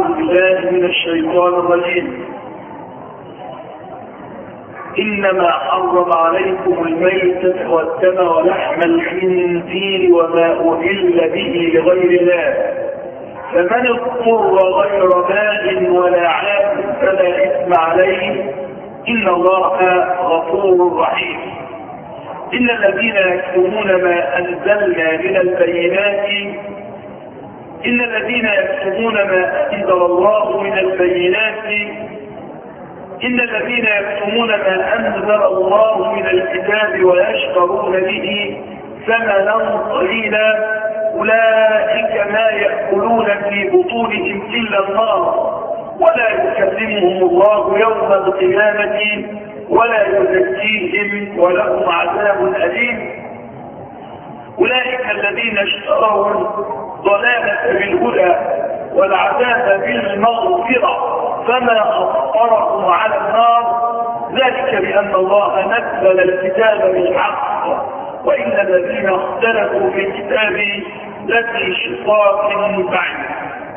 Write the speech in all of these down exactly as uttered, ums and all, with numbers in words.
أعوذ بالله من الشيطان الرجيم. إنما حرم عليكم الميتة والدم ولحم الخنزير وما أهل به لغير الله، فمن اضطر غير باغ ولا عاد فلا إثم عليه، إن الله غفور رحيم. إن الذين يكتمون ما أنزلنا من البينات إن الذين يكتمون ما أنزل الله من البينات إن الذين يكتمون ما أنزل الله من الكتاب ويشترون به ثمنا قليلا أولئك ما يأكلون في بطونهم إلا النار ولا يكلمهم الله يوم القيامة ولا يزكيهم ولهم عذاب أليم. أولئك الذين اشتروا الضلالة بالهدى والعذاب بالمغفرة فما أضطرهم على النار، ذلك بأن الله نزل الكتاب بالحق وإن الذين اختلفوا في الكتاب لفي شقاق بعيد.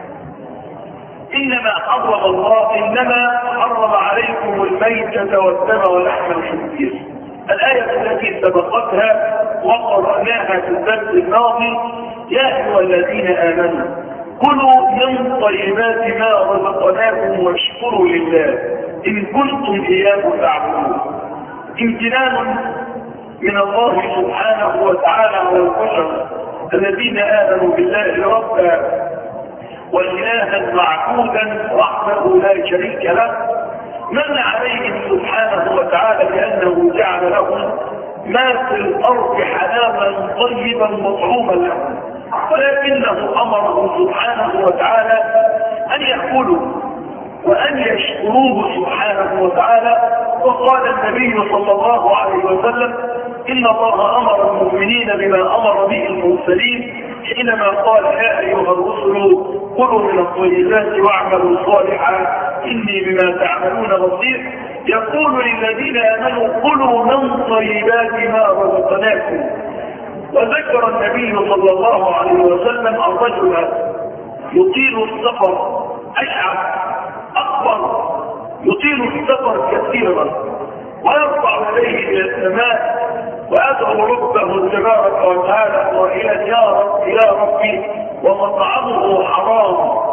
إنما حرم الله إنما حرم عليكم الميتة والدم ولحم الخنزير. الآية التي سبقتها وقرأناها في الدرس الماضي: يا أيها الذين آمنوا كلوا من طيبات ما رزقناكم واشكروا لله إن كنتم إياه تعبدون. امتنان من الله سبحانه وتعالى على البشر الذين آمنوا بالله ربا وإلها معبودا وحده لا شريك له، من عليهم سبحانه وتعالى بأنه جعل لهم ما في الأرض حلالا طيبا مطعوما لهم، ولكنه أمرهم سبحانه وتعالى أن يأكلوا وأن يشكروه سبحانه وتعالى. وقال النبي صلى الله عليه وسلم: إن الله أمر المؤمنين بما أمر به المرسلين حينما قال: يا أيها الرسل كلوا من الطيبات واعملوا صالحا إني بما تعملون بصير. يقول للذين آمنوا كلوا من طيبات ما رزقناكم. وذكر النبي صلى الله عليه وسلم الرجل يطيل السفر أشعث أكبر يطيل السفر كثيرا ويرفع يديه إلى السماء ويدعو ربه تبارك وتعالى قائلا: يا رب يا ربي، ومطعمه حرام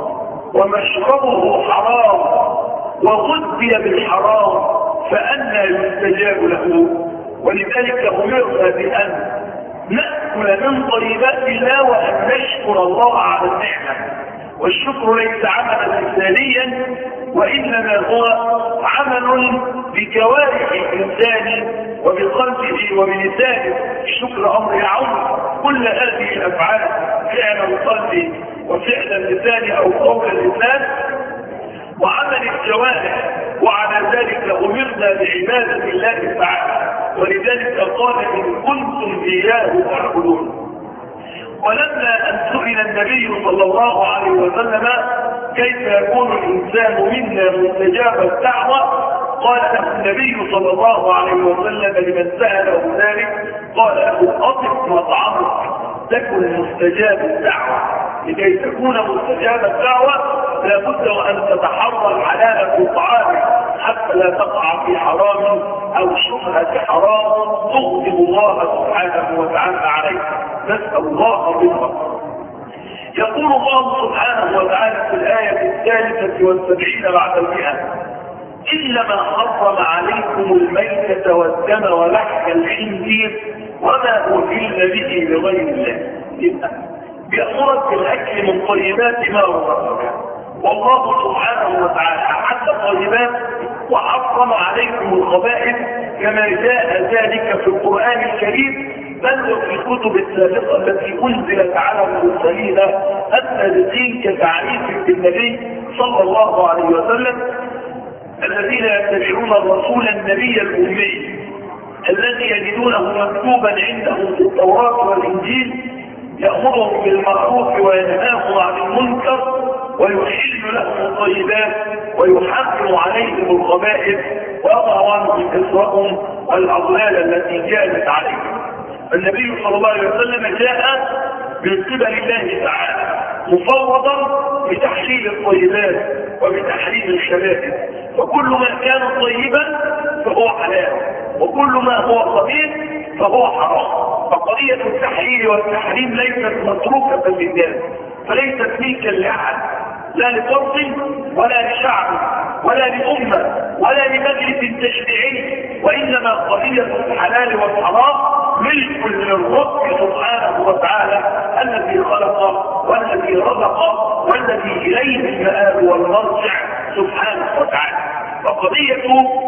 ومشربه حرام وغذي بالحرام فأنى يستجاب له. ولذلك أمرنا بأن نأكل من طيبات الله وأن نشكر الله على النعمة. والشكر ليس عملا مثاليا وإنما هو عمل بجوارح الإنسان وبقلبه وبلسانه. الشكر أمر يعم كل هذه الأفعال، فعل القلب وفعل اللسان أو قول اللسان وعمل الجوارح، وعلى ذلك أمرنا بعبادة الله تعالى. ولذلك قال: إن كنتم إياه تعبدون. ولما أن سئل النبي صلى الله عليه وسلم كيف يكون الإنسان منا مستجاب الدعوة، قال له النبي صلى الله عليه وسلم لمن سأله ذلك: قال له: أطف مطعمك تكن مستجاب الدعوة. لكي تكون مستجاب الدعوة لابد وأن تتحرى الحلال في طعامك حتى لا تقع في حرام أو شبهة حرام تغضب الله سبحانه وتعالى عليك. نسأل الله بالفضل. يقول الله سبحانه وتعالى في الآية الثالثة والسبعين بعد المئة: إنما حرم عليكم الميتة والدم ولحم الخنزير وما أهل به لغير الله. بأمرك بالأكل من طيبات ما رزقك، والله سبحانه وتعالى أحد الطيبات وحرم عليكم الخبائث كما جاء ذلك في القرآن الكريم بل وفي الكتب السابقة التي أنزلت على المرسلين السابقين كتعريف بالنبي صلى الله عليه وسلم: الذين يتبعون الرسول النبي الأمي الذي يجدونه مكتوبا عندهم في التوراة والإنجيل يأمرهم بالمعروف وينهاهم عن المنكر ويحل لهم الطيبات ويحرم عليهم الخبائث ويضع عنهم إصرهم والأغلال التي كانت عليهم. النبي صلى الله عليه وسلم جاء من قبل الله تعالى مفوضا بتحليل الطيبات وبتحريم الخبائث، وكل ما كان طيبا فهو حلال، وكل ما هو خبيث فهو حرام. فقضية التحليل والتحريم ليست متروكة للناس، فليست ملكا لأحد، لا لفرد ولا لشعب ولا لأمة ولا لمجلس تشريعي، وإنما قضية الحلال والحرام ملك للرب سبحانه وتعالى الذي خلق والذي رزق والذي إليه المآب والمرجع سبحانه وتعالى. وقضية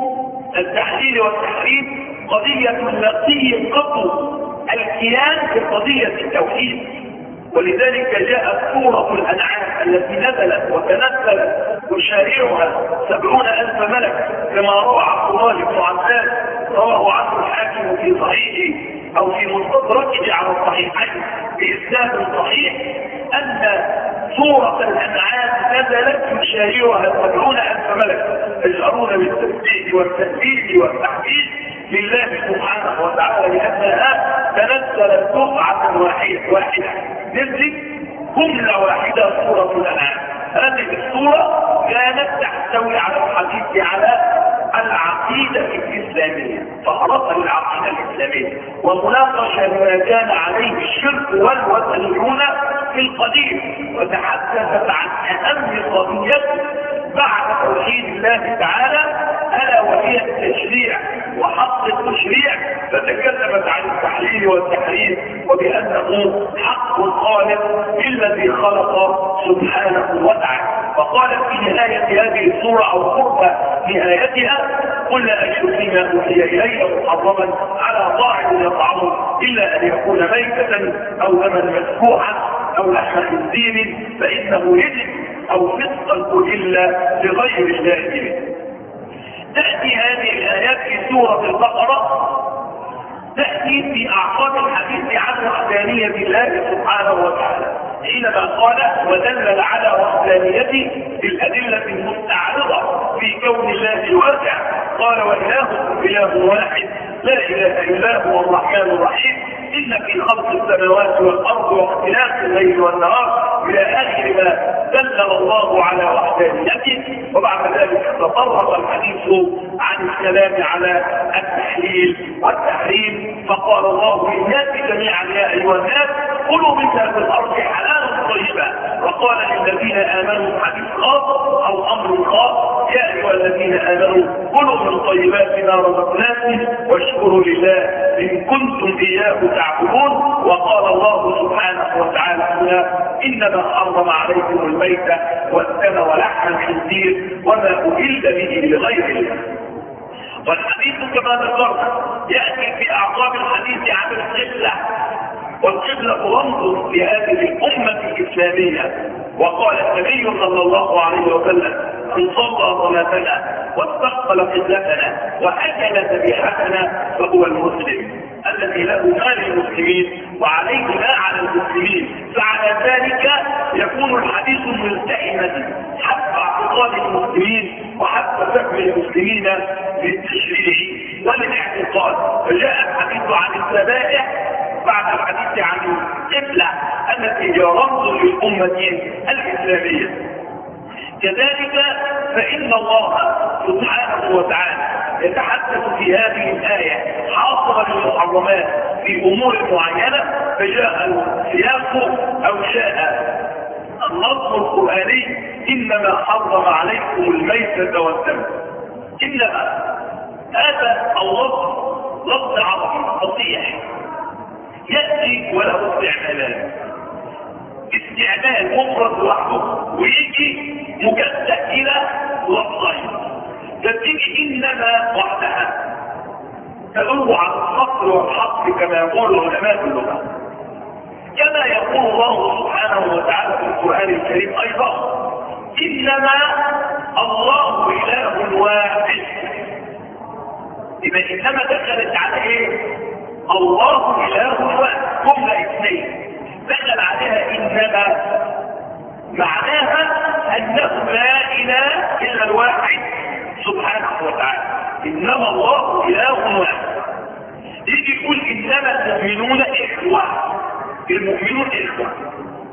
التحليل والتحريم قضية التي قطو الكيان بقضية التوحيد، ولذلك جاءت سورة الأنعام التي نزلت وتنزلت يشارعها سبعون ألف ملك كما روى عبد الله بن عباس رواه عنه الحاكم في صحيحه أو في مستدركه على الصحيحين بإسناد صحيح أن سورة الأنعام نزلت يشارعها سبعون ألف ملك يجأرون بالتسبيح والتسبيح والتحميد لله سبحانه وتعالى، لأنها تنزلت دفعة واحدة واحدة نزلت جملة واحدة سورة الأنعام. هذه السورة كانت تحتوي على الحديث على العقيدة الإسلامية، فأردت العقيدة الإسلامية ومناقشة ما كان عليه الشرك والوثنيون في القديم، وتحدثت عن أهم قضية بعد توحيد الله تعالى ألا وهي التشريع وحق التشريع، فتكلمت عن التحليل والتحريم وبأنه حق خالق الذي خلق سبحانه وتعالى. فقالت في نهاية هذه السورة أو قرب نهايتها: قل لا أجد فيما أوحي إلي محرما على طاعم يطعمه إلا أن يكون ميتة أو دما مسفوحا أو لحم خنزير فإنه رجس أو فسقا إلا لغير الله به. تأتي هذه الآيات في سورة البقرة تأتي في أعقاب الحديث عن وحدانية الله سبحانه وتعالى، حينما قال ودلل على وحدانيته بالأدلة المستعرضة في كون الله الواقع. قال وإلهكم إله واحد لا إله إلا هو الرحمن الرحيم إن في خلق السماوات والأرض واختلاف الليل والنهار إلى آخر ما دلل الله على وحدانيته. وبعد ذلك تطرق الحديث عن الكلام على التحليل والتحريم، فقال الله للناس جميعا يا أيها الناس كلوا مما في الأرض حلالا طيبا، وقال للذين آمنوا حديث خاص أو أمر خاص يا أيها الذين آمنوا كلوا من طيبات ما رزقناكم واشكروا لله إن كنتم إياه تعبدون. وقال الله سبحانه وتعالى هنا إنما حرم عليكم الميتة والدم ولحم الخنزير وما أهل به لغير الله. والحديث كما ذكرنا يأتي في أعقاب الحديث عن القبلة، والقبلة رمز لهذه الأمة الإسلامية. وقال النبي صلى الله عليه وسلم من صلى صلاتنا واستقبل قبلتنا وأكل ذبيحتنا فهو المسلم الذي له ما للمسلمين وعليه ما على المسلمين. فعلى ذلك يكون الحديث ملتئما حتى اعتقاد المسلمين وحتى فهم المسلمين للتشريع وللاعتقاد. فجاء الحديث عن الذبائح بعد الحديث عن القبلة التي هي رمز للأمة الإسلامية. كذلك فإن الله سبحانه وتعالى يتحدث في هذه الآية حاصرا للمحرمات في أمور معينة، فجاء السياق أو جاء النص القرآني إنما حرم عليكم الميتة والدم. إنما هذا اللفظ لفظ عربي فصيح يأتي وله استعمالات، استعمال مفرد لوحده ويجي مجزأ إلى لفظين. فتيجي إنما وحدها تدل على الصبر والحق كما يقول علماء اللغة، كما يقول الله سبحانه وتعالى في القرآن الكريم أيضا إنما الله إله واحد. إذا إنما دخلت على إيه؟ الله إله واحد، جملة اثنين دخل عليها إنما معناها أنه لا إله إلا الواحد سبحانه وتعالى. إنما الله إله واحد. يجي يقول إنما المؤمنون إخوة، المؤمنون إخوة،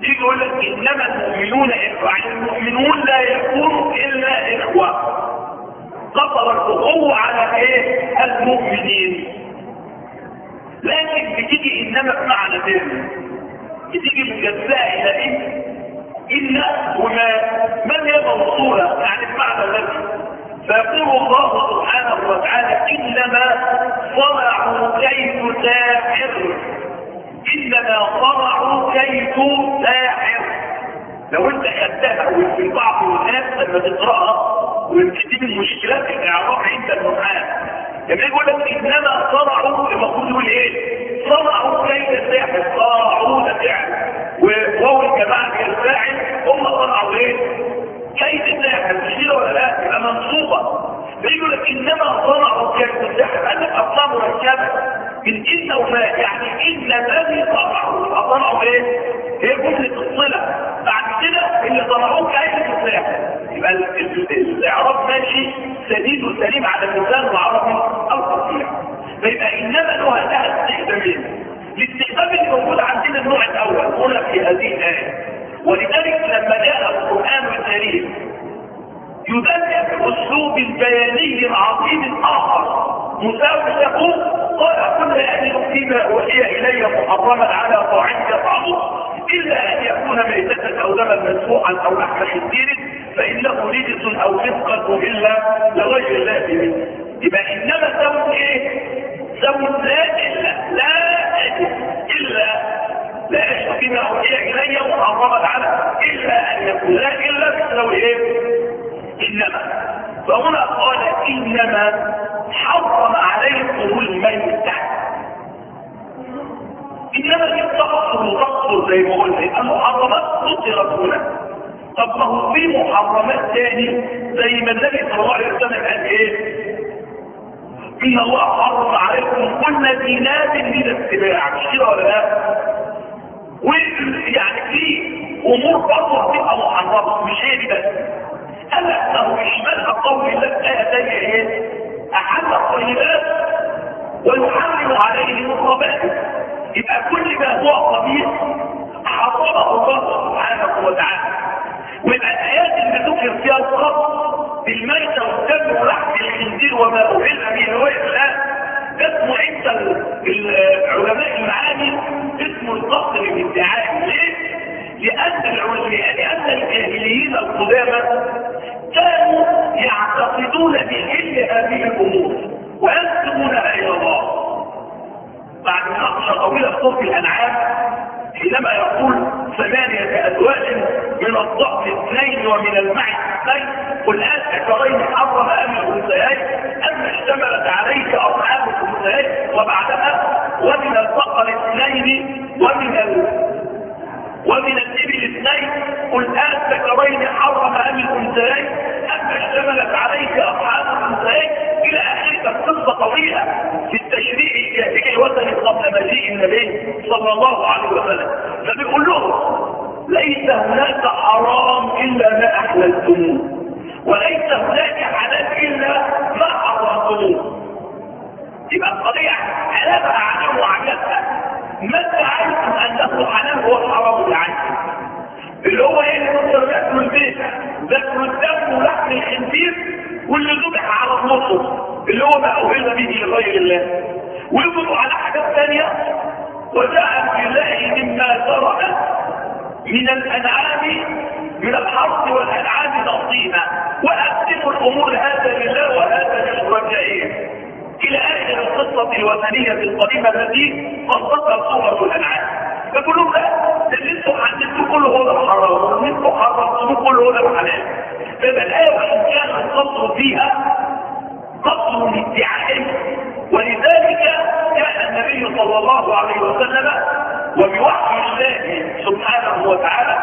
يجي يقول لك انما المؤمنون اخوه، يعني المؤمنون لا يكونوا الا اخوه. قصر الاخوه على ايه؟ المؤمنين. لكن بتيجي انما بمعنى ثاني، بتيجي مجزاه الى ان ان وما من هي موصوله، يعني بمعنى الذي. فيقول الله سبحانه وتعالى انما صنعوا كيد ساحر، انما صنعوا كيد ساحر. لو انت خدتها وفي بعض الناس لما تقراها وتجيب المشكلات الاعراب عند النحاة، لما يقول لك انما صنعوا، المفروض يقول ايه؟ صنعوا كيد ساحر، صنعوا ده فعل وهو الجماعه الفاعل، هم صنعوا ايه؟ كيد ساحر. مش كده ولا لا؟ يبقى منصوبه. بيقول لك انما صنعوا كيد ساحر، قال لك اصلا مركبه من ان وما، يعني ان الذي صنعوا صنعوا ايه؟ هي جمله الصله. بعد كده اللي صنعوه كيد ساحر، يبقى الاعراب ماشي سديد وسليم على اللسان العربي الفصيح. فيبقى انما له لها استخدامين. الاستخدام اللي موجود عندنا النوع الاول هنا في هذه الايه، ولذلك لما جاء القران الكريم يدلل باسلوب بياني عظيم اخر مساوي له، قال كل ان فيما اوحي الي محرما على طاعم يطعمه الا ان يكون ميتة او دما مسفوحا او لحم خنزير فانه رجس او فسقا الا لغير الله منه. يبقى انما سوى ايه؟ سوى لا الا لا الا لا اشرك فيما اوحي الي محرما على الا ان يكون لا الا تساوي ايه؟ انما. فهنا قال انما حرم عليكم الميتة. انما دي تقصر وتقصر زي ما قلنا، المحرمات قصرت هنا. طب ما هو في محرمات تاني زي ما النبي صلى الله عليه وسلم قال ايه؟ ان الله حرم عليكم كل ذي ناب من السباع، مش كده ولا لا؟ ويعني في امور برضه هتبقى محرمه، مش هي دي بس. الا انه يشملها قول الله ايه زي ايه؟ احل الطيبات ويحرم عليهم الخبائث. يبقى كل ما هو خبيث حرمه الله سبحانه وتعالى. ويبقى الايات اللي ذكر فيها القتل بالميتة والدم ولحم الخنزير وما اهل به لغير الله، اسمه عند علماء المعاني اسمه القتل الادعائي. ليه؟ لان العلماء لان الجاهليين القدامى كانوا يعتقدون بحل هذه الامور وينسبونها الى الله. بعد مناقشه طويله في سوره الانعام حينما يقول ثمانيه ازواج من الضأن اثنين ومن المعز اثنين قل اذكرين حرم ام الانثيين اما اشتملت عليه ارحام الانثيين، وبعدها ومن البقر اثنين ومن ال ومن الإبل اثنين قل أذكرين حرم أم الأنثيين أما اشتملت عليه أرحام الأنثيين إلى آخر قصة طويلة في التشريع الجاهلي الوثني قبل مجيء النبي صلى الله عليه وسلم. فبيقول لهم ليس هناك حرام إلا ما أحللتموه، وليس هناك حلال إلا ما حرمتموه. يبقى القضية حلالها عنه وعجلتها. متى علمتم انه حلال هو الحرام العين، اللي هو ايه؟ اللي مصر ياكلوا البيت، ذكروا الدم ولحم الخنزير واللي ذبح على النصر اللي هو ما اوهل به لغير الله، ويقولوا على حاجات ثانيه وجاء بالله مما زرع من الانعام من الحرث والانعام نصيبا وقسموا الامور هذا لله وهذا للشركائين الى اخر القصه الوثنيه القديمه التي قصتها سوره الانعام. فكلهم لا، اللي انتم حددتوا كله هو الحرام واللي انتم حرمتوه كله هو الحلال. فيبقى الايه وان كان القصر فيها قصر ادعائي، ولذلك كان النبي صلى الله عليه وسلم وبوحي الله سبحانه وتعالى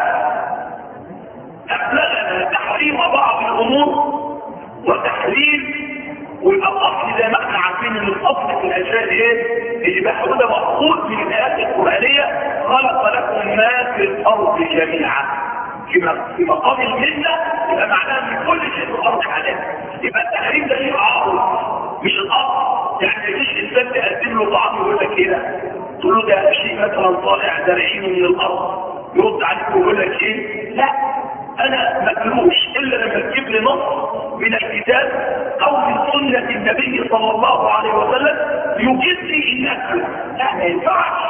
ابلغنا تحريم بعض الامور وتحليل. والاصل زي ما احنا عارفين ان الاصل في الاشياء ايه؟ اللي بيحصل ده مأخوذ من الايات القرانيه خلق لكم ما في الارض جميعا. في مقام المنه يبقى معناها ان كل شيء في الارض حلال. يبقى التحريم ده شيء عارض مش الاصل. يعني مفيش انسان تقدم له طعام يقول لك كده تقول له ده شيء مثلا طالع زرعينه من الارض، يرد عليك يضحك ويقول لك ايه؟ لا انا ما اكلوش الا لما تجيب لي نص من الكتاب او من سنه النبي صلى الله عليه وسلم يجيب لي ان اكله. لا ما ينفعش.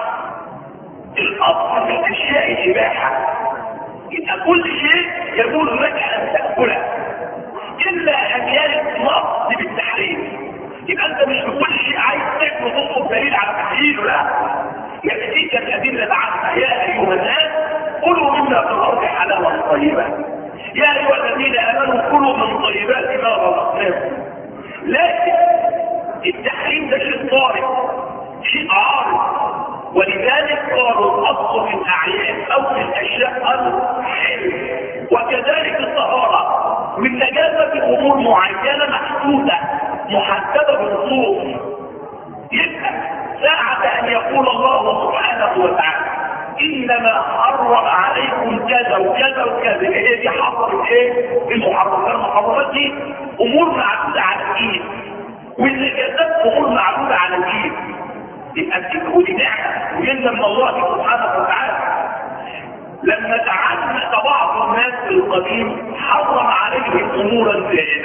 الاصل في الاشياء الاباحه، يبقى كل شيء يقول لك ان تاكله الا ان يرد نص بالتحريم. يبقى انت مش بكل شيء عايز تاكله تطلب دليل على تحليله، لا، يكفيك الادله عنها. يا ايها الناس كلوا مما في الارض حلالا طيبا، يا ايها الذين امنوا كلوا من طيبات ما رزقناكم. لكن التحريم ده شيء طارئ، شيء عارض، ولذلك قالوا الاصل في الاعيان او في الاشياء الحل. وكذلك الطهاره من نجاسه امور معينه محدوده محدده بالنصوص. يبقى ساعة ان يقول الله سبحانه وتعالى انما حرم عليكم كذا وكذا وكذا، هي دي حرمت ايه؟ المحرمات. المحرمات دي امور معدوده على الايد، والنجاسات امور معدوده على الايد. يبقى الذكر دي نعمه ومنه من الله سبحانه وتعالى. لما تعمد بعض الناس في القديم حرم عليهم امورا زائده.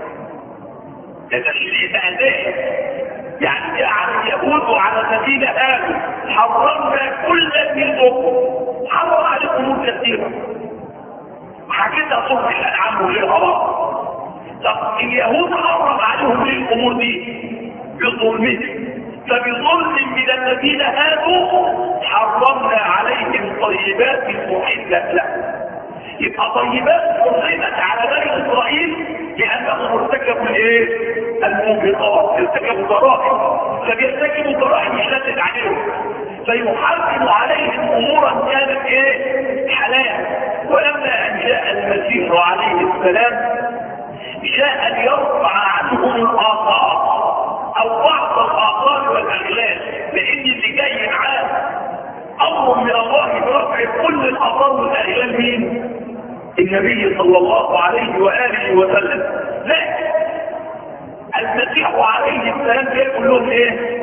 ده تشريع بأداء، يعني على اليهود وعلى الذين آمنوا حرمنا كل ذي ظفر، حرم عليهم امور كثيره حكيتها صوت الانعام وغيرها بعض. طب اليهود حرم عليهم ليه الامور دي؟ بظلمهم. فبظلم من الذين هادوا حرمنا عليهم طيبات محلت لهم. يبقى طيبات حرمت على بني اسرائيل لانهم ارتكبوا الايه؟ الموبقات، ارتكبوا جرائم، فبيرتكبوا جرائم يشدد عليهم، فيحرم عليهم امورا كانت ايه؟ حلال. ولما ان جاء المسيح عليه السلام جاء ليرفع عنهم الاثار او بعض الاثار والاغلال، لان اللي جاي معاه امر من الله برفع كل الاثار والاغلال مين؟ النبي صلى الله عليه واله وسلم. لا، المسيح عليه السلام بيقول لهم ايه؟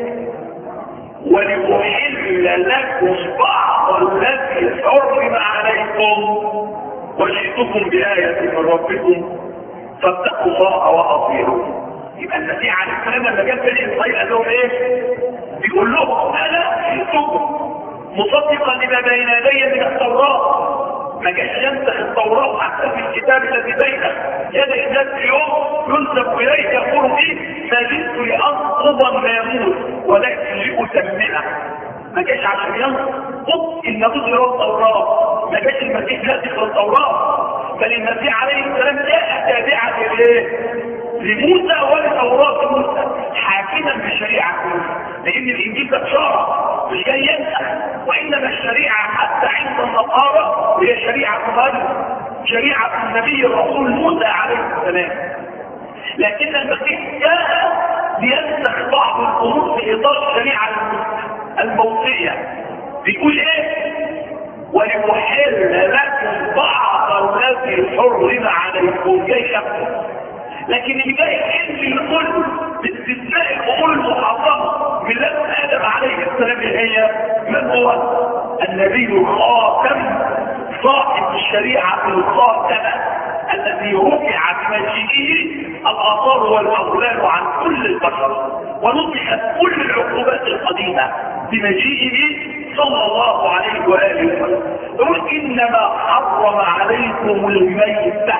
ولأحل لكم بعض الذي حرم عليكم وجئتكم بآية من ربكم فاتقوا الله وأطيعون. يبقى المسيح عليه السلام لما جاب بني إسرائيل قال لهم ايه؟ بيقول لهم انا جئتكم مصدقا لما بين يدي من التوراة. ما جاش ينسخ التوراة حتى في الكتاب الذي بين يدي الناس اليوم ينسب اليه يقول فيه ما جئت لانقض الناموس ولكن لاتممه. ما جاش عشان ينقض الناموس اللي هو التوراة، ما جاش المسيح ينسخ التوراة، بل المسيح عليه السلام جاء تابعا لايه؟ لموسى ولتوراة موسى حاكما بشريعة موسى، لان الانجيل ده اشاره مش جاي ينسخ، وانما الشريعه حتى عند النصارى هي شريعه غير شريعه النبي الرسول موسى عليه السلام. لكن المسيح جاء لينسخ بعض الامور في اطار الشريعه الموصيه. بيقول ايه؟ ولأحل لكم بعض الذي حرم عليكم. جاي يحكم، لكن اللي جاي يحل الكل باستثناء الامور المحرمه من لدن ادم عليه السلام هي من هو؟ النبي الخاتم صاحب الشريعه الخاتمه الذي رفع بمجيئه الاثار والاغلال عن كل البشر ونطقت كل العقوبات القديمه بمجيئه صلى الله عليه واله وسلم. يقول انما حرم عليكم الميته.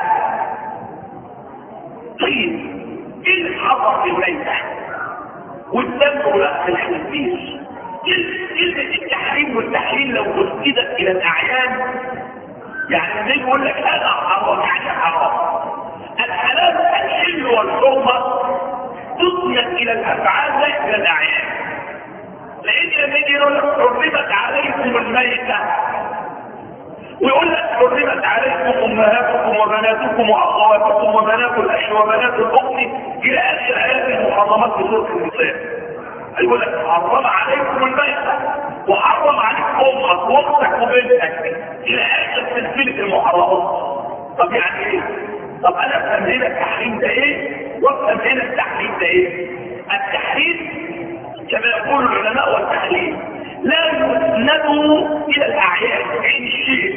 طيب ايه اللي حرم الميته والدم ولحم الخنزير؟ كلمه التحريم والتحليل لو اسندت الى الاعيان يعني زي يقول لك هذا حرام يعني حرام. الحلال الحل والحرمه تسند الى الافعال لا الى الاعيان. لان لما يجي يقول لك حرمت عليكم الميته ويقول لك حرمت عليكم امهاتكم وبناتكم واخواتكم وبنات الاخ وبنات الاخت الى اخر ايات المحرمات في سوره النساء. يقول لك حرم عليكم الميته وحرم عليك امك واختك وبنتك الى اخر سلسله المحرمات. طب يعني ايه؟ طب انا افهم هنا التحريم ده ايه وافهم هنا التحريم ده ايه؟ التحريم كما يقول العلماء والتحليل لا يسند الى الاعيان. عين الشيء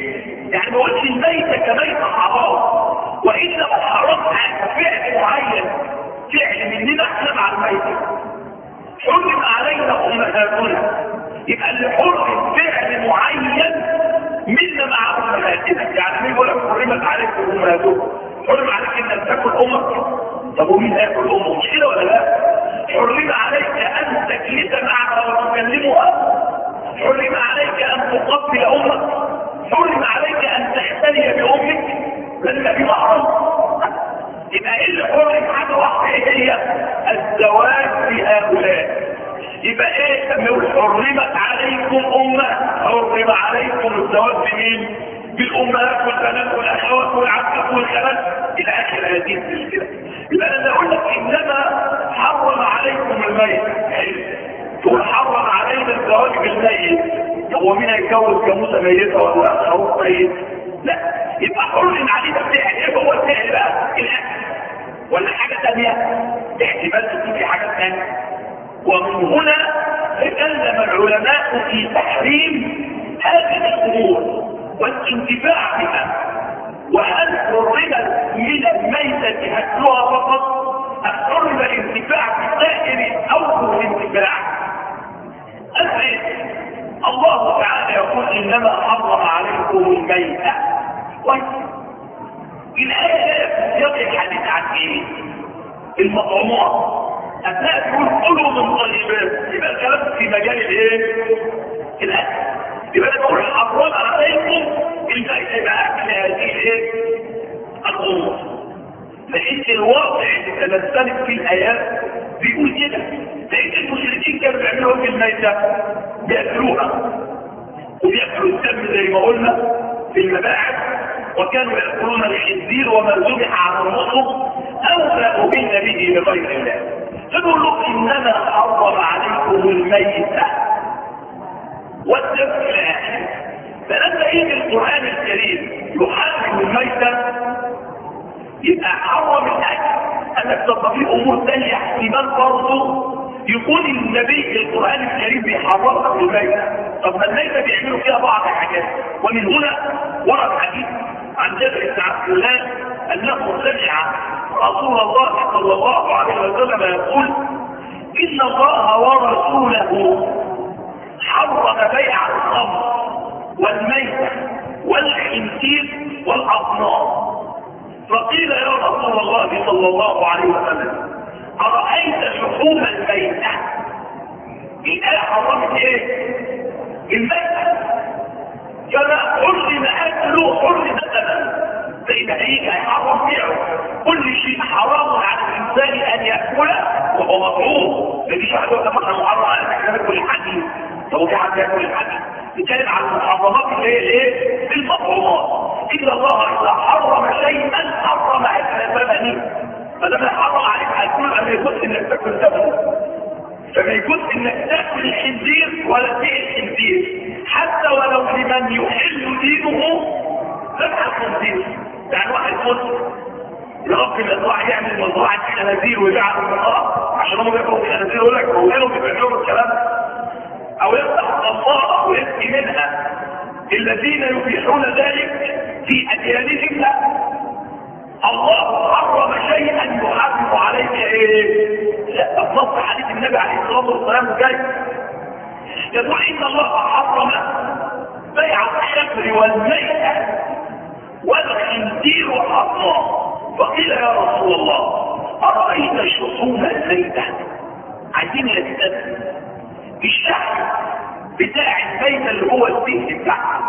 يعني ما قلتش الميتة كميتة حرام، وإنما حرام فعل معين، فعل مننا احنا مع الميتة. حرم علينا أمهاتنا، يبقى اللي حرم فعل معين منا مع أمهاتنا. يعني مين يقول لك حرمت عليكم أمهاتكم؟ حرم عليك إنك تاكل أمك؟ طب ومين هياكل أمه؟ مش كده ولا لا؟ حرم عليك أن تجلس معها وتكلمها، حرم عليك أن تقبل أمك، حرم عليك أن تحتني بأمك، لأن في محرم. يبقى إيه اللي حرم؟ حاجة واحدة، إيه هي؟ الزواج بهؤلاء. يبقى إيه لما يقول حرمت عليكم أمة؟ حرم عليكم الزواج بمين؟ بالأمهات والبنات والأخوات والعمات والخالات إلى آخر هذه المشكلة. يبقى أنا أقول لك إنما حرم عليكم الميت. تقول حرم علينا الزواج بالميت، هو مين هيتجوز جاموسه ميته ولا خروف ميت؟ لا، يبقى حرم علينا فعل. ايه هو الفعل بقى؟ الاكل ولا حاجه ثانيه؟ احتمال تكون في حاجه ثانيه. ومن هنا تكلم العلماء في تحريم هذه الامور والانتفاع بها، وهل حرم من الميته اكلها فقط ام حرم الانتفاع بسائر اوجه الانتفاع؟ أسئل. الله تعالى يقول إنما حرم عليكم الميتة. الآية يقع الحديث عن إيه؟ المطعومات. أثناء يقول كلوا من طيبات، يبقى الكلام في مجال الإيه؟ الأكل. يبقى نقول حرم عليكم الميتة، يبقى أكل هذه الإيه؟ الأمور. لأن الواقع اللي تنستلم في الآيات بيقول كده، لأن المشركين كانوا بيعملوا في الميتة، بيأكلوها وبيأكلوا الدم زي ما قلنا في المباعث، وكانوا يأكلون الخنزير وما ذبح على النصب أو ما أهل به لغير الله. فنقول له إنما حرم عليكم الميتة والدم في الآخر. فلما يجي القرآن الكريم يحرم الميتة يبقى حرم الأكل. أنك تبقى في أمور ثانية احتمال برضه يكون النبي في القرآن الكريم بيحرمها في الميتة. طب ما الميتة بيعملوا فيها بعض الحاجات، ومن هنا ورد حديث عن جابر بن عبد الله أنه سمع رسول الله صلى الله عليه وسلم يقول إن الله ورسوله حرم بيع الخمر والميتة والخنزير والأصنام. فقيل يا رسول الله صلى الله عليه وسلم أرأيت شحوم الميتة؟ الآية حرمت إيه؟ الميتة. كما حرم أكله حرم ثمنه. فإذا هيجي هيحرم بيعه. كل شيء حرام على الإنسان أن يأكله وهو مطعوم. مفيش واحد يقول لك أنا محرم على أنك تاكل الحديد. طب في حد ياكل الحديد؟ نتكلم عن المحرمات اللي هي الايه؟ المحرمات. إن الله إذا حرم شيئا حرم أكل ثمنه. فلما حرم عليك هتقول ما يجوز انك تاكل ثمنه. فما يجوز انك تاكل الخنزير ولا تبيع الخنزير، حتى ولو لمن يحل دينه ذبح الخنزير. يعني واحد مسلم يربي الأزواج يعمل مزرعة خنازير ويجعل المزرعة عشان هم بياكلوا الخنازير، يقول لك هو قالوا بيبيعوا الكلام، أو يفتح الصلاة ويسقي منها. الذين يبيحون ذلك في أديانهم لا. الله حرم شيئا يحرم عليك ايه؟ لا، نص حديث النبي عليه الصلاه والسلام جاي يقول ان الله حرم بيع الخمر والميتة والخنزير والاصنام. فقيل يا رسول الله ارايت شحوم الميتة؟ عايزين يستثنوا الشحم بتاع الميتة اللي هو الدهن بتاعها،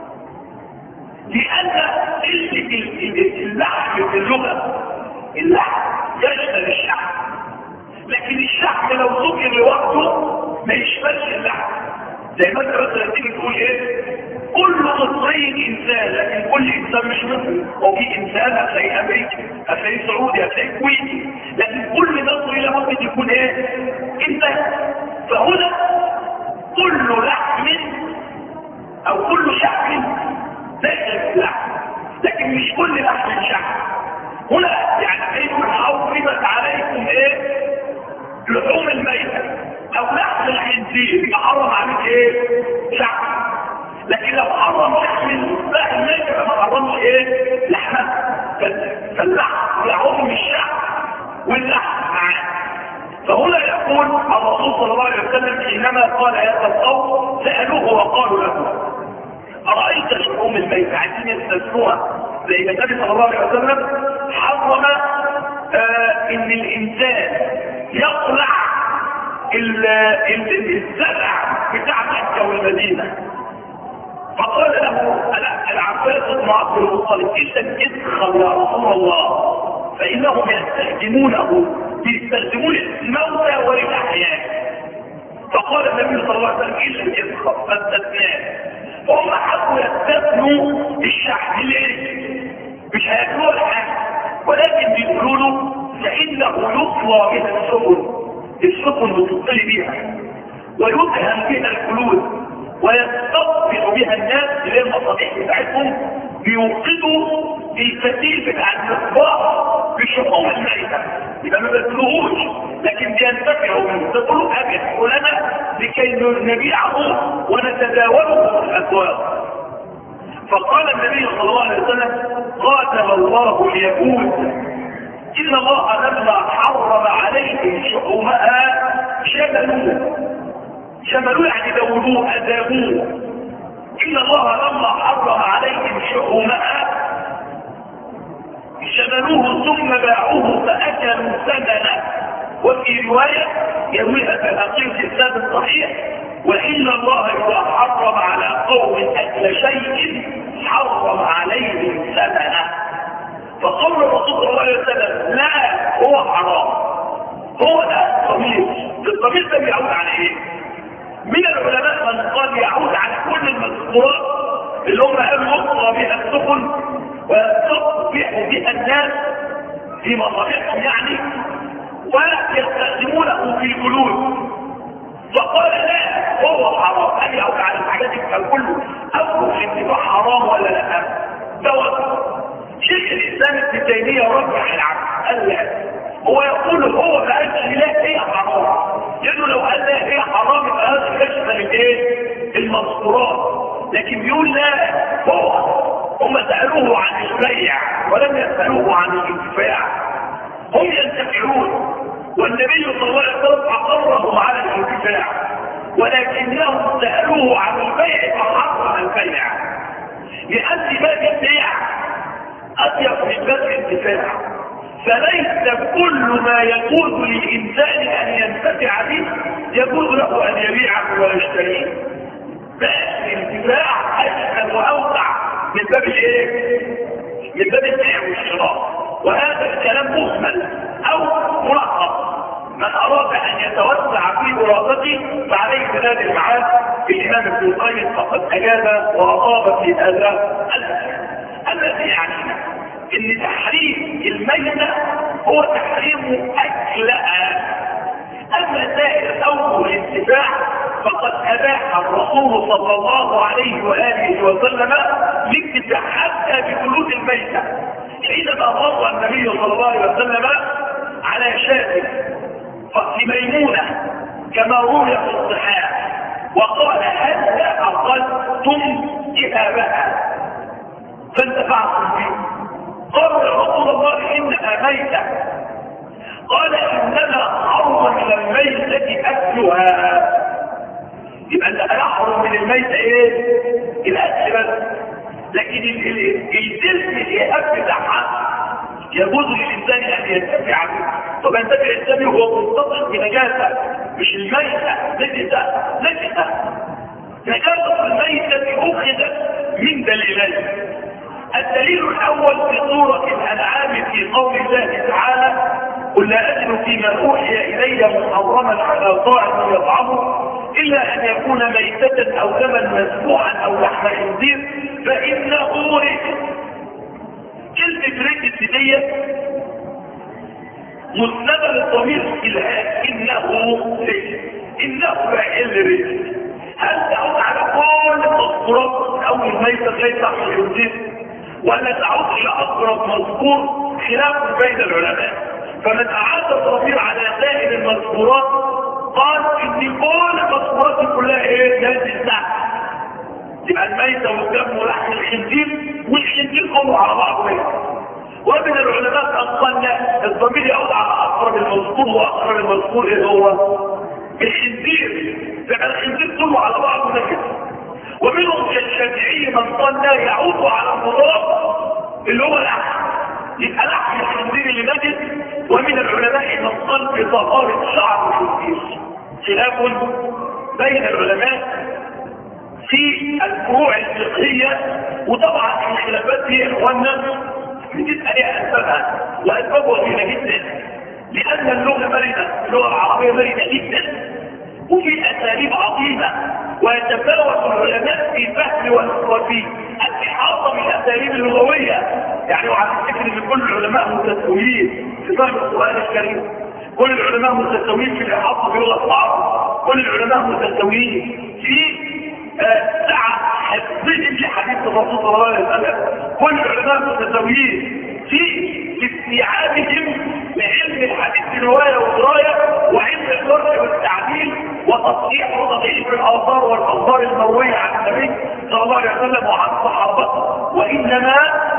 لأن اللحم في اللغة اللحم يشمل الشحم، لكن الشحم لو ذكر لوحده ما يشملش اللحم. زي ما انت مثلا تيجي تقول ايه؟ كل مصري انسان، لكن كل انسان مش مصري. هو في انسان هتلاقيه امريكي، هتلاقيه سعودي، هتلاقيه كويتي، لكن كل مصري لابد يكون ايه؟ انسان. فهنا كل لحم او كل شحم ليس لحم، لكن مش كل لحم شحم. هنا يعني ايه؟ حرمت عليكم ايه؟ لحوم الميتة او لحم الخنزير، يحرم عليك ايه؟ شحم. لكن لو حرم لحم الميتة فاللحم يعم الشعب واللحم معاه. فهنا يقول الرسول صلى الله عليه وسلم حينما قال هذا القول سألوه وقالوا له أرأيت شحوم الميت عايزين يستثنوها زي ما النبي صلى الله عليه وسلم حرم آه ان الانسان يقلع الزرع بتاع مكة والمدينة. فقال له العباس بن عبد المطلب اذا ادخل يا رسول الله فانهم يستخدمونه يستخدمون الموتى والاحياء. فقال النبي صلى الله عليه وسلم اذا ادخل فاستثناه. هم حبوا يستثنوا الشحم ليه؟ مش هياكلوها الحاجة ولكن بيقولوا له فانه يطلى بها السفن، السفن بتطلي بيها ويدهن بها الجلود ويستطبع بها الناس اللي هي المصابيح بتاعتهم بيوقدوا الفتيل بتاع المصباح بشحوم الميتة. يبقى ما بياكلوهوش لكن بينتفعوا منه. تقولوا ابيحوا لنا لكي نبيعه ونتداوله في الاسواق. فقال النبي صلى الله عليه وسلم قاتل الله اليهود ان الله لما حرم عليهم شحومها شملوه. شملوه يعني دولوه اذابوه. ان الله لما حرم عليهم شحومها شملوه ثم باعوه فاكلوا ثمنه. وفي روايه يرويها البخاري في الكتاب الصحيح وان الله اذا حرم على قوم اكل شيء حرم عليهم ثمنه. فقول الرسول صلى الله عليه وسلم لا هو حرام، هو ده الضمير. الضمير ده بيعود على ايه؟ من العلماء من قال يعود على كل المذكورات اللي هم قالوا يطلى بها السفن ويصبح بها الناس في مصالحهم يعني ويستخدمونه في الجلود. فقال لا هو حرام. هل يعود على الحاجات دي كله أو الاتباع حرام ولا لا؟ ده شيخ الإسلام ابن تيمية رجح العبد قال لا، هو يقول هو ما قالش لا هي حرام، لأنه لو قال لا هي حرام يبقى هذا يشمل الايه؟ المذكورات. لكن بيقول لا هو هم سألوه عن البيع ولم يسألوه عن الانتفاع. هم ينتفعون والنبي صلى الله عليه وسلم أقرهم على الانتفاع ولكنهم سألوه عن البيع فحرم البيع لأن باب البيع أطيب من باب الانتفاع. فليس كل ما يجوز للإنسان أن ينتفع به يجوز له أن يبيعه ويشتريه. بس الانتفاع أشمل وأوسع من باب الايه؟ من باب البيع والشراء. وهذا الكلام مهمل أو ملخص. من أراد أن يتوسع في دراسته فعليه بهذه المعاد الإمام ابن القيم فقد أجاب وأصاب في هذا الأمر الذي يعنينا ان تحريم الميتة هو تحريم اكلها. اما سائر اوجه الانتفاع فقد اباح الرسول صلى الله عليه واله وسلم الانتفاع حتى بجلود الميتة. حينما مر النبي صلى الله عليه وسلم على شاة في ميمونة كما روي في الصحاح وقال هل اخذتم كتابها فانتفعتم به؟ قال يا رسول الله انها ميتة. قال انما حرم من الميتة اكلها. يبقى انت يحرم من الميتة ايه؟ الاكل بس. لكن الجسم الاهاب بتاعها يجوز للانسان ان ينتفع به. طب ينتفع الانسان وهو متصل بنجاسة مش الميتة نجسة نجسة. نجاسة الميتة اخذت من دليلين. الدليل الاول في سورة الانعام في قول الله تعالى قل لا اجد فيما اوحي الي محرما على طاعم يطعمه الا ان يكون ميتة او دما مسفوحا او لحم خنزير فانه رجس. كلمة رجس دي مسندة للضمير الهاء انه رجس. انه فاعل رجس. هل تعود على كل المذكورات او الميتة ليس لحم خنزير ولا تعود الى اقرب مذكور خلاف بين العلماء؟ فمن اعاد الضمير على سائر المذكورات قال ان كل المذكورات كلها ايه؟ نجسة. يبقى الميتة والدم ولحم الخنزير والخنزير كله على بعضه. ومن العلماء من قال لا، الضمير يعود على اقرب المذكور، واقرب المذكور ايه هو؟ الخنزير، فكان الخنزير كله على بعضه نجس. ومنهم كالشافعي من قال لا، يعود على المضاف اللي هو الاحسن، يبقى لحم الخنزير اللي نجس. ومن العلماء من قال بطهارة شعر الخنزير. خلاف بين العلماء في الفروع الفقهية، وطبعا الخلافات دي يا اخوانا بتبقى ليها اسبابها، واسبابها وجيزة جدا، لان اللغة مرنة، اللغة العربية مرنة جدا، وفي اساليب عظيمة، ويتفاوت العلماء في فهم وفي الاحاطة بالاساليب اللغوية. يعني وعلى الفكر ان كل العلماء متساويين في فهم القرآن الكريم، كل العلماء متساويين في الاحاطة بلغة العرب، كل العلماء متساويين في سعة حفظهم لحديث الرسول صلى الله عليه وسلم، كل العلماء متساويين في استيعابهم لعلم الحديث رواية ودراية، وعلم الجرح والتعديل وتصحيح وتضعيف الآثار والأخبار المروية عن النبي صلى الله عليه وسلم وعن صحابته. وإنما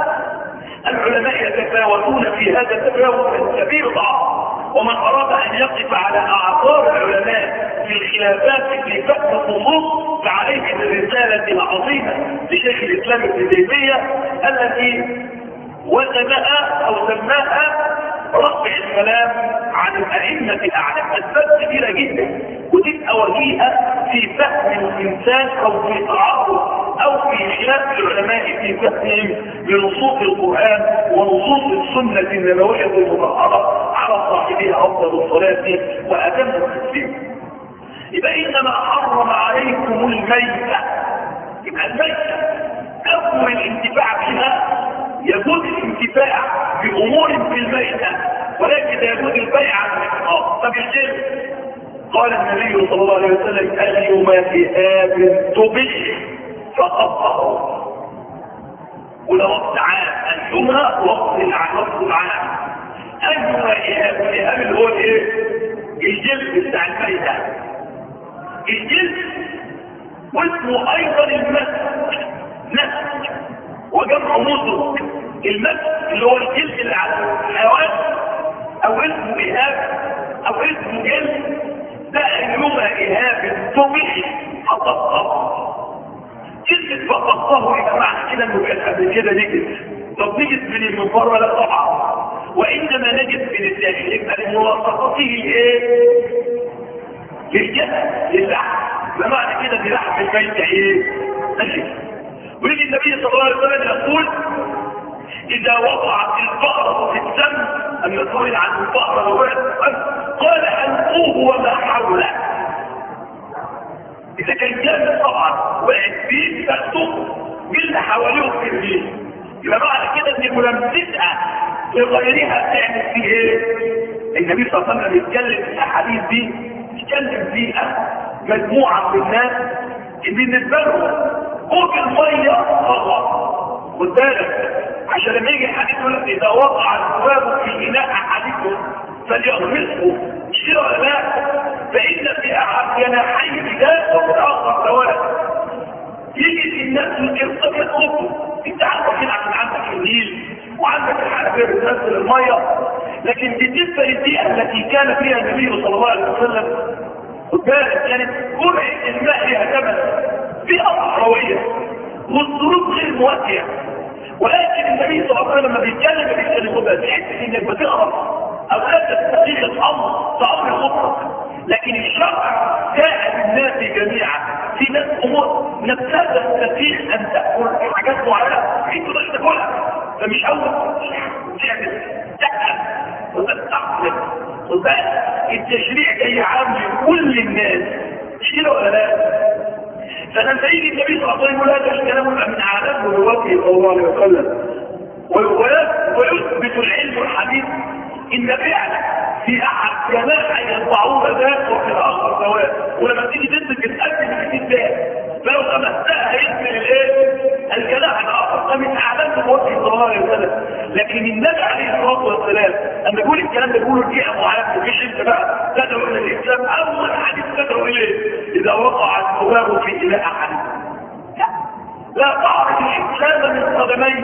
العلماء يتفاوتون في هذا التفاوت كبيرا، ومن أراد أن يقف على أعذار العلماء في الخلافات في فهم النصوص فعليه بالرسالة العظيمة لشيخ الإسلام ابن تيمية التي وسماها أو سماها رفع الكلام عن الأئمة الأعلام. أسباب كبيرة جدا، وتبقى وجيهة في فهم الإنسان أو في تعرض أو في خلاف العلماء في فهمهم لنصوص القرآن ونصوص السنة النبوية المطهرة على صاحبها أفضل الصلاة وأتم التسليم. يبقى إنما حرم عليكم الميتة، يبقى الميتة أول الانتفاع بها يجوز الانتفاع بأمور في الميتة، ولكن يجوز البيع عن الإحرام. طب الجلد قال النبي صلى الله عليه وسلم أيما ذئاب تبش فقد طهر. وده وقت عام، أيما وقت العام، وقت العام أيما ذئاب، الذئاب اللي هو الايه؟ الجلد بتاع الميتة، الجلد واسمه أيضا المسك، مسك وجمع مصر. المسك اللي هو الجلد اللي على الحيوان، أو اسمه إهاب أو اسمه جلد. ده أيما إهاب تبش فقد كلمة فقدته يبقى معنى كده انه كان قبل كده نجد. طب نجد من المنبر لا طبعا، وانما نجد من الداخل، يبقى لمواصفاته ايه؟ للجسد، للحم. بمعنى كده ان لحم الميت ايه؟ نجد. ويجي النبي صلى الله عليه وسلم يقول اذا وقعت البقرة في الدم، ان يقول عن البقرة قال انقوه وما حوله. إذا كان جامد طبعا وقعت فيه تأتوه باللي حواليه في الريح، يبقى معنى كده ان ملامستها لغيرها تعمل فيه ايه؟ النبي صلى الله عليه وسلم يتكلم في الاحاديث دي، يتكلم فيها مجموعة من الناس بالنسبة لهم فوق المية غلط. خد بالك عشان لما يجي الحديث يقول لك اذا وقع الذباب في اناء احدكم فليغمسه، شيء ولا لا؟ فإن في أحد جناحيه ده وفي الآخر دوالك. يجي الناس القرصة يطلبه، انت عندك هنا عشان عندك النيل وعندك الحنفية بتنزل المية، لكن بالنسبة للبيئة التي كان فيها النبي صلى الله عليه وسلم خد بالك كانت جرعة الماء لها ثمن، بيئة صحراوية والظروف غير مواتية، ولكن النبي صلى الله عليه وسلم لما بيتكلم بيتكلم خد بالك تحس انك بتقرب او لا تستطيع الامر تامر خطرك. لكن الشرع جاء للناس جميعا، في ناس امور نفسها تستطيع ان تاكل حاجات معينه انت مش تاكلها، فمش اول تعمل تاكل وتستعمل. خد بالك التشريع جاي عام لكل الناس، مش كده ولا لا؟ فلما يجي النبي صلى الله عليه وسلم يقول هذا الكلام من اعلام نبوته صلى الله عليه وسلم، ويثبت العلم الحديث ان فعلا في احد جماعه يرفعون ذات وفي الاخر سواء، ولما تيجي تمسك القلب من الكتاب فلو لمستها هيثبت الايه؟ الجناح الاخر. ده من اعلام نبوته صلى الله عليه وسلم. لكن النبي عليه الصلاه والسلام اما يقول الكلام ده بيقوله الجهه معينه، مفيش انت بقى تدعو الى الاسلام اول حديث تدعو اليه اذا وقع الذباب في اناء احدكم. لا تعرف الاسلام من قدميه،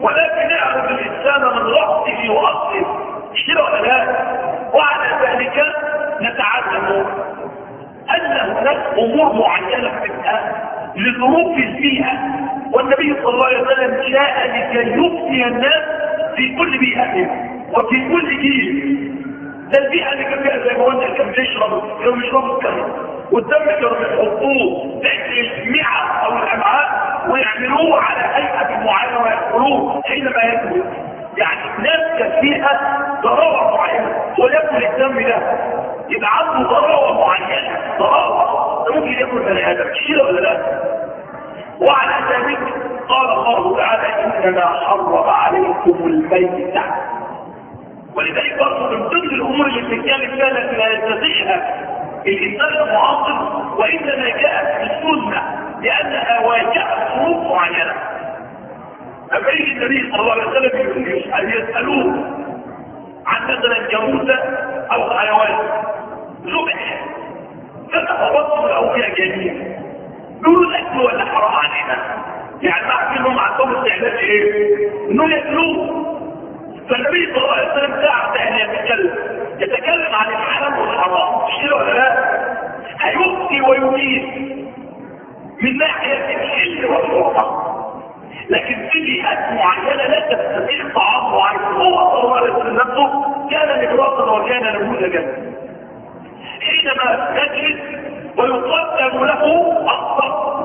ولكن يعرف الإنسان من رأسه وأصله، مش كده ولا لا؟ وعلى ذلك نتعلم أن هناك أمور معينة تبقى لظروف البيئة، والنبي صلى الله عليه وسلم جاء لكي يفتي الناس في كل بيئة وفي كل جيل. ده البيئة اللي كان فيها زي ما قلنا كان بيشرب كانوا بيشربوا الكلام، والدم كانوا بيحطوه تحت المعة أو الأمعاء ويعملوه على هيئة معينة ويأكلوه حينما يأكلوا. يعني الناس كان فيها ضراوة معينة، ويأكل الدم ده يبقى عنده ضراوة معينة، ضراوة ممكن يأكل بني آدم، كده ولا لا؟ وعلى ذلك قال الله تعالى إنما حرم عليكم الميتة. ولذلك برضه من ضمن الأمور اللي بتتكلم فيها التي لا يستطيعها الإنسان المعاصر، وإنما جاءت في السنة لأنها واجهت ظروف معينة. أما يجي النبي صلى الله عليه وسلم يسألوه عن مثلا جاموسة أو حيوان ذبح فتفرطوا أو فيها جميل، يقولوا الأكل ولا حرام علينا؟ يعني ما عارفين عندهم استعداد إيه؟ إنه يأكلوه. فالنبي صلى الله عليه وسلم ساعد أن يتكلم يتكلم عن الحلال والحرام، مش ولا لا؟ هيفتي ويميز من ناحية الحل والحرام، لكن في بيئات معينة لا تستطيع طعام معين. هو صلى الله عليه وسلم نفسه كان نبراسا وكان نموذجا حينما يجلس ويقدم له الضبط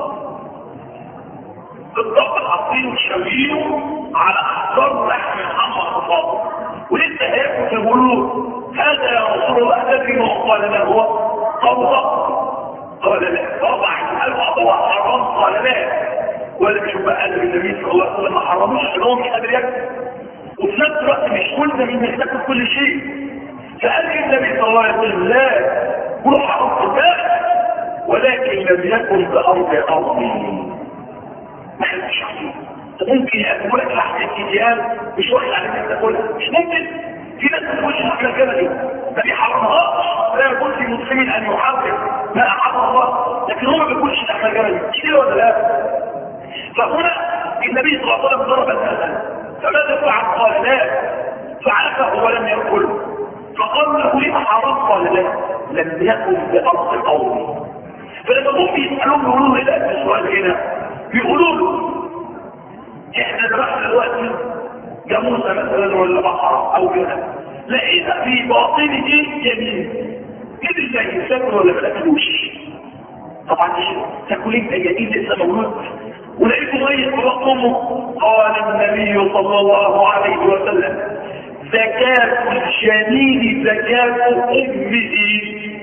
الضبط حاطينه شويه على احجار لحم محمر الفاضل، ولسه هياكل يقولون هذا يا رسول الله تدري ما قال له؟ هو قال قال لا. طبعا قال هو حرام؟ قال لا. ولا مش بقى قادر النبي صلى الله عليه وسلم ما حرموش ان هو مش قادر ياكل، وفي نفس الوقت مش كلنا من ناكل كل شيء. فقال النبي صلى الله عليه وسلم لا كل حرام قتال، ولكن لم يكن بأرض أرضي. ما حدش عارف ممكن يأكل لك لحم الكتيان مش واحد على انك تاكلها، مش ممكن. في ناس ما تقولش لحمه كبدي ما بيحرمهاش، لا يكون في مسلم ان يحرم ما احرم الله، لكن هو ما بياكلش لحمه كبدي، كده ولا لا؟ فهنا النبي صلى الله عليه وسلم ضرب المثل، فماذا فعل؟ قال لا. فعلفه ولم يأكله، فقال له ليه حرام؟ قال لا لم يكن بأرض قومي. فلما هم يسألون يقولوا له لا السؤال هنا بيقولوا له احنا دلوقتي دلوقتي جاموسه مثلا ولا بقره او كده لقينا في باطنه جميل كده ازاي تاكل ولا ما تاكلوش؟ طبعا تاكل انت جميل لسه مولود ولقيته ميت في بطن امه. قال النبي صلى الله عليه وسلم زكاة الجنين زكاة امه.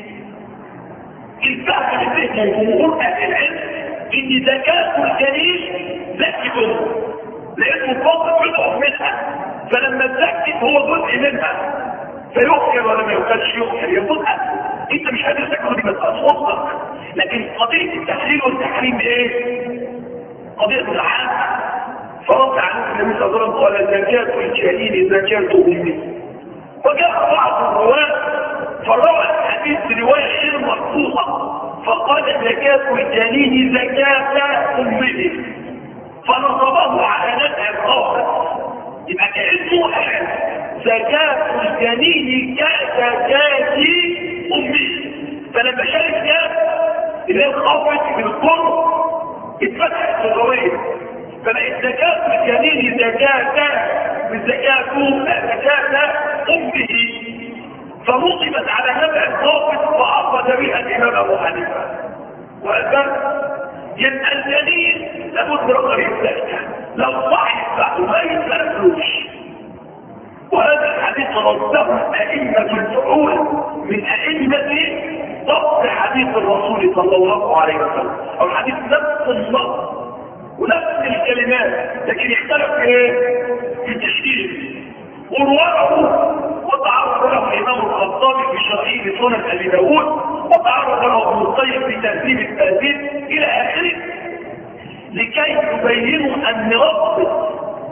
الفهم اللي فيه جمهور اهل العلم ان زكاة الجنين زكاة امه، لانه فاضل جزء منها، فلما تزكت هو جزء منها فيؤكل ولا ما يؤكلش؟ يؤكل يفوتها. انت مش قادر تاكل دي مسألة وسطك، لكن قضية التحليل والتحريم ايه؟ قضية العامة. فرد عنه النبي صلى الله عليه وسلم قال زكاة الجنين زكاة امه. وجاء بعض الرواة فروى الحديث رواية غير مخصوصة فقال زكاة الجنين زكاة امه، فنصبه على نفع الراحة. يبقى كأنه قال زكاة الجنين كزكاة امه. فلما شاف ده اللي خافت بالقرب اتفتحت الرواية، فبقت زكاة الجنين زكاة بالزكاة زكاة امه، فنصبت على نفع الضابط وعقد بها الامام ابو حنيفه. وأذن يبقى الجنين لابد رقم الزكاه، لو صحت بعد ما يتلفلوش. وهذا الحديث رده ائمه الفعول من ائمه ضبط حديث الرسول صلى الله عليه وسلم، او الحديث نفس النص ونفس الكلمات، لكن اختلف في ايه؟ في التشكيل. ورواه وتعرض له الامام الخطابي في شرحه سنن ابي داود، وتعرض له ابن القيم في تهذيب التهذيب الى اخره، لكي يبينوا ان ربط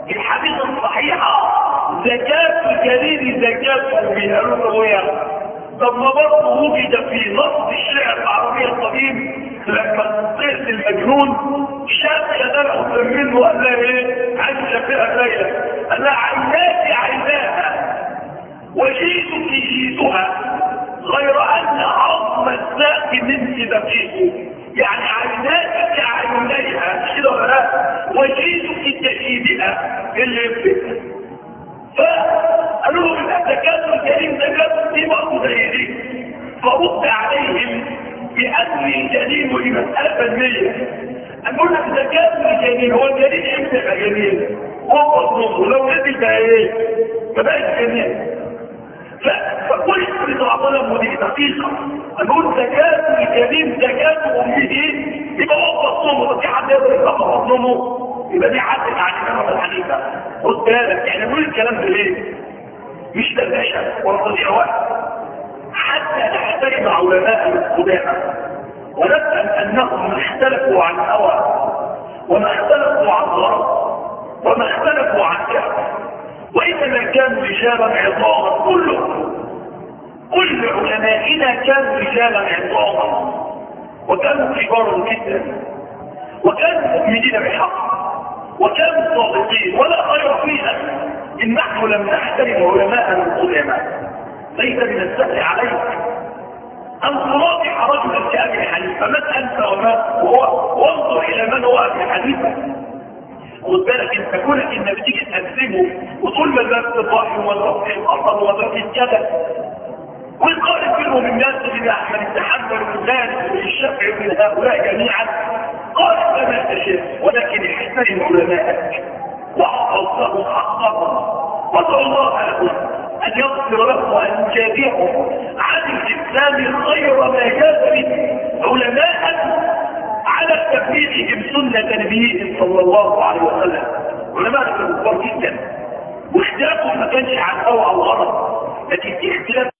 الحديث الصحيحه زكاه الجنين زكاه امه. طب ما برضه وجد في نص الشعر العربي القديم لما قيس المجنون شاف يدرع منه وقال لها ايه؟ عايزه فيها ليله، قال لها عيناك عيناها وجيتك جيتها غير ان عظم الساق منك دقيق. يعني عيناك كعينيها كده ولا لا؟ وجيتك كجيدها اللي يفرق. فقالوا لهم التكاثر الكريم ده دي برضه زي دي، فرد عليهم بأني جليل لمسألة فنية. أقول لك التكاثر الجليل هو الجليل امتى يبقى جليل؟ هو مطلوب لو نزل بقى ايه؟ ما بقاش جليل. فكل اللي تعطلهم دي دقيقة. أقول التكاثر الكريم تكاثر أمه يبقى هو مطلوب، في حد يقدر يبقى مطلوبه يبقى دي عدت على الإمام أبو حنيفة. خد بالك يعني نقول الكلام ده ليه؟ مش تلاشى ولا تضيع وقت، حتى نحترم علماء القدامى ونفهم انهم اختلفوا عن هوى وما اختلفوا عن غرض وما اختلفوا عن كهف، وانما كانوا رجالا عظاما كلهم. كل علمائنا كانوا رجالا عظاما وكانوا كبار جدا وكانوا مؤمنين بحق وكانوا صادقين ولا خير فينا ان نحن لم نحترم علماءنا القدامى. ليس من السهل عليك ان تراجع رجلا كأبي حنيفة، من انت وما هو، وانظر الى من هو ابي حنيفة. خد بالك انت كونك انك تيجي تقسمه وتقول مدرسة الضحي ومدرسة القصر ومدرسة الجدل والقائد منهم الناس اللي احمد التحمل والمالك والشافعي من هؤلاء جميعا، قال فما تشاء ولكن احترم علماءك واعطوا حقهم وادعوا الله لهم ان يغفر لهم وان يجازيهم عن الاسلام خير ما جاز به علماء على تبليغهم سنه نبيهم صلى الله عليه وسلم. علماء كانوا كبار جدا واختلافهم ما كانش عن نوع الغلط، لكن اختلاف